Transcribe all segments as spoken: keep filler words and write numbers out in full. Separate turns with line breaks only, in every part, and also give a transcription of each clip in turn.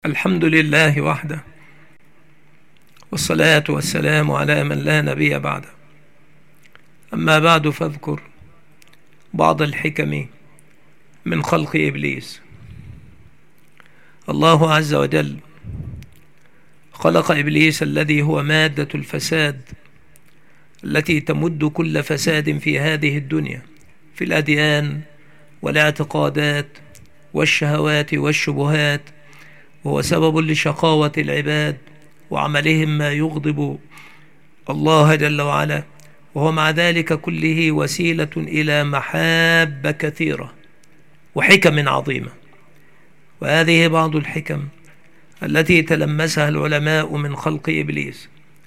الحمد لله وحده، والصلاة والسلام على من لا نبي بعده. أما بعد، فاذكر بعض الحكم من خلق إبليس. الله عز وجل خلق إبليس الذي هو مادة الفساد التي تمد كل فساد في هذه الدنيا، في الأديان والاعتقادات والشهوات والشبهات، وهو سبب لشقاوة العباد وعملهم ما يغضب الله جل وعلا، وهو مع ذلك كله وسيلة إلى محاب كثيرة وحكم عظيمة. وهذه بعض الحكم التي تلمسها العلماء من خلق إبليس: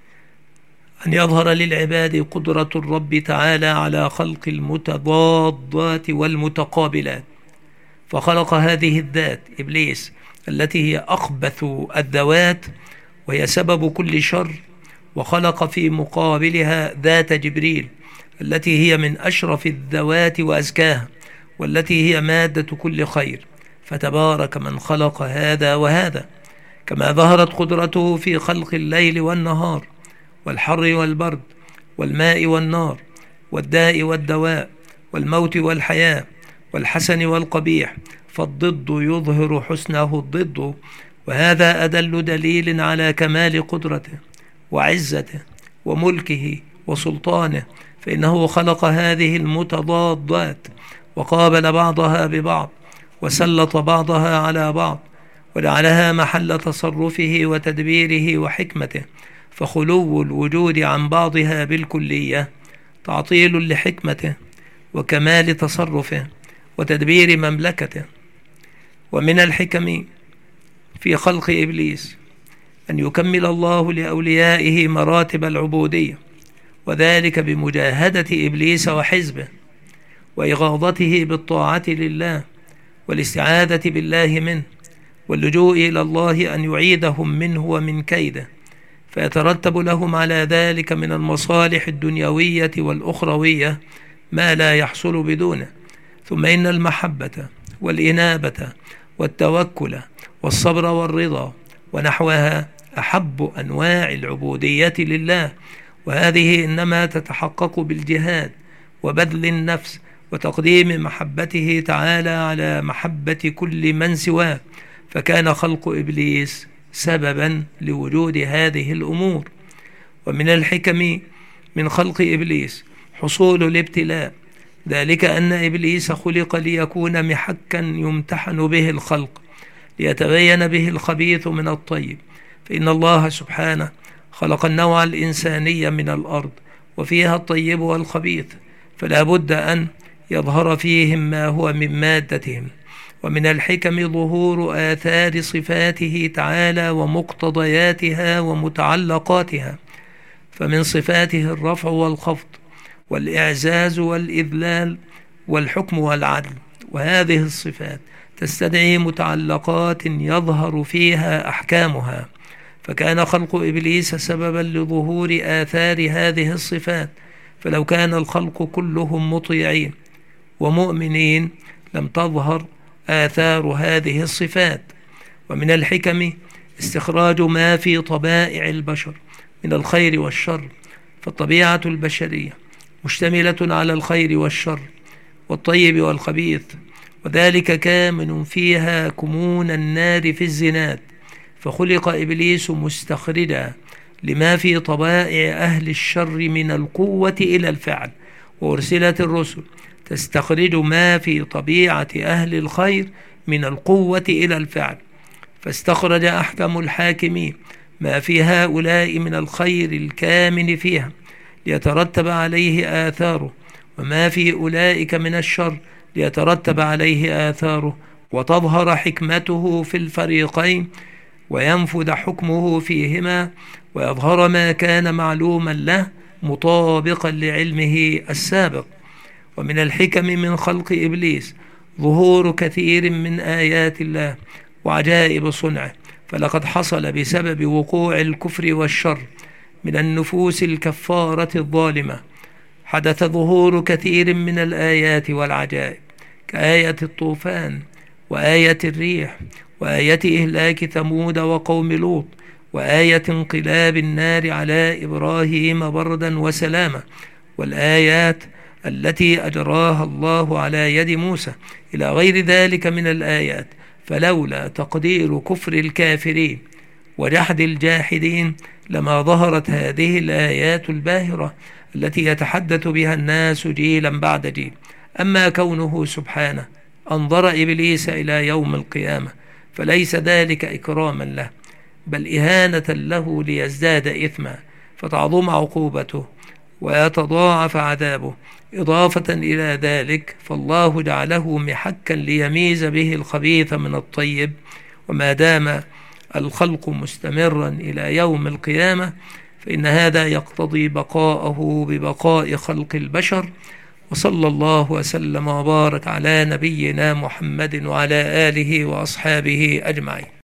أن يظهر للعباد قدرة الرب تعالى على خلق المتضادات والمتقابلات، فخلق هذه الذات إبليس التي هي أخبث الذوات وهي سبب كل شر، وخلق في مقابلها ذات جبريل التي هي من أشرف الذوات وأزكاها، والتي هي مادة كل خير. فتبارك من خلق هذا وهذا. كما ظهرت قدرته في خلق الليل والنهار، والحر والبرد، والماء والنار، والداء والدواء، والموت والحياة، والحسن والقبيح، فالضد يظهر حسنه الضد. وهذا أدل دليل على كمال قدرته وعزته وملكه وسلطانه، فإنه خلق هذه المتضادات وقابل بعضها ببعض، وسلط بعضها على بعض، وجعلها محل تصرفه وتدبيره وحكمته. فخلو الوجود عن بعضها بالكلية تعطيل لحكمته وكمال تصرفه وتدبير مملكته. ومن الحكم في خلق إبليس أن يكمل الله لأوليائه مراتب العبودية، وذلك بمجاهدة إبليس وحزبه، وإغاظته بالطاعة لله، والاستعاذة بالله منه، واللجوء إلى الله أن يعيدهم منه ومن كيده، فيترتب لهم على ذلك من المصالح الدنيوية والأخروية ما لا يحصل بدونه. ثم إن المحبة والإنابة والتوكل والصبر والرضا ونحوها أحب أنواع العبودية لله، وهذه إنما تتحقق بالجهاد وبذل النفس وتقديم محبته تعالى على محبة كل من سواه. فكان خلق إبليس سببا لوجود هذه الأمور. ومن الحكم من خلق إبليس حصول الابتلاء، ذلك أن إبليس خلق ليكون محكا يمتحن به الخلق، ليتبين به الخبيث من الطيب. فإن الله سبحانه خلق النوع الإنساني من الأرض، وفيها الطيب والخبيث، فلا بد أن يظهر فيهم ما هو من مادتهم. ومن الحكم ظهور آثار صفاته تعالى ومقتضياتها ومتعلقاتها، فمن صفاته الرفع والخفض والإعزاز والإذلال والحكم والعدل، وهذه الصفات تستدعي متعلقات يظهر فيها أحكامها. فكان خلق إبليس سببا لظهور آثار هذه الصفات، فلو كان الخلق كلهم مطيعين ومؤمنين لم تظهر آثار هذه الصفات. ومن الحكم استخراج ما في طبائع البشر من الخير والشر، فالطبيعة البشرية مشتملة على الخير والشر والطيب والخبيث، وذلك كامن فيها كمون النار في الزناد. فخلق إبليس مستخرجا لما في طبائع أهل الشر من القوة إلى الفعل، وأرسلت الرسل تستخرج ما في طبيعة أهل الخير من القوة إلى الفعل. فاستخرج أحكم الحاكمين ما في هؤلاء من الخير الكامن فيها ليترتب عليه آثاره، وما في أولئك من الشر ليترتب عليه آثاره، وتظهر حكمته في الفريقين، وينفذ حكمه فيهما، ويظهر ما كان معلوما له مطابقا لعلمه السابق. ومن الحكم من خلق إبليس ظهور كثير من آيات الله وعجائب صنعه، فلقد حصل بسبب وقوع الكفر والشر من النفوس الكفارة الظالمة، حدث ظهور كثير من الآيات والعجائب، كآية الطوفان وآية الريح وآية إهلاك ثمود وقوم لوط، وآية انقلاب النار على إبراهيم بردا وسلاما، والآيات التي أجراها الله على يد موسى، إلى غير ذلك من الآيات. فلولا تقدير كفر الكافرين وجحد الجاحدين لما ظهرت هذه الآيات الباهرة التي يتحدث بها الناس جيلا بعد جيل. أما كونه سبحانه أنظر إبليس إلى يوم القيامة فليس ذلك إكراما له، بل إهانة له ليزداد إثما فتعظم عقوبته ويتضاعف عذابه. إضافة إلى ذلك فالله جعله محكا ليميز به الخبيث من الطيب، وما دام الخلق مستمرا إلى يوم القيامة فإن هذا يقتضي بقاءه ببقاء خلق البشر. وصلى الله وسلم وبارك على نبينا محمد وعلى آله وأصحابه أجمعين.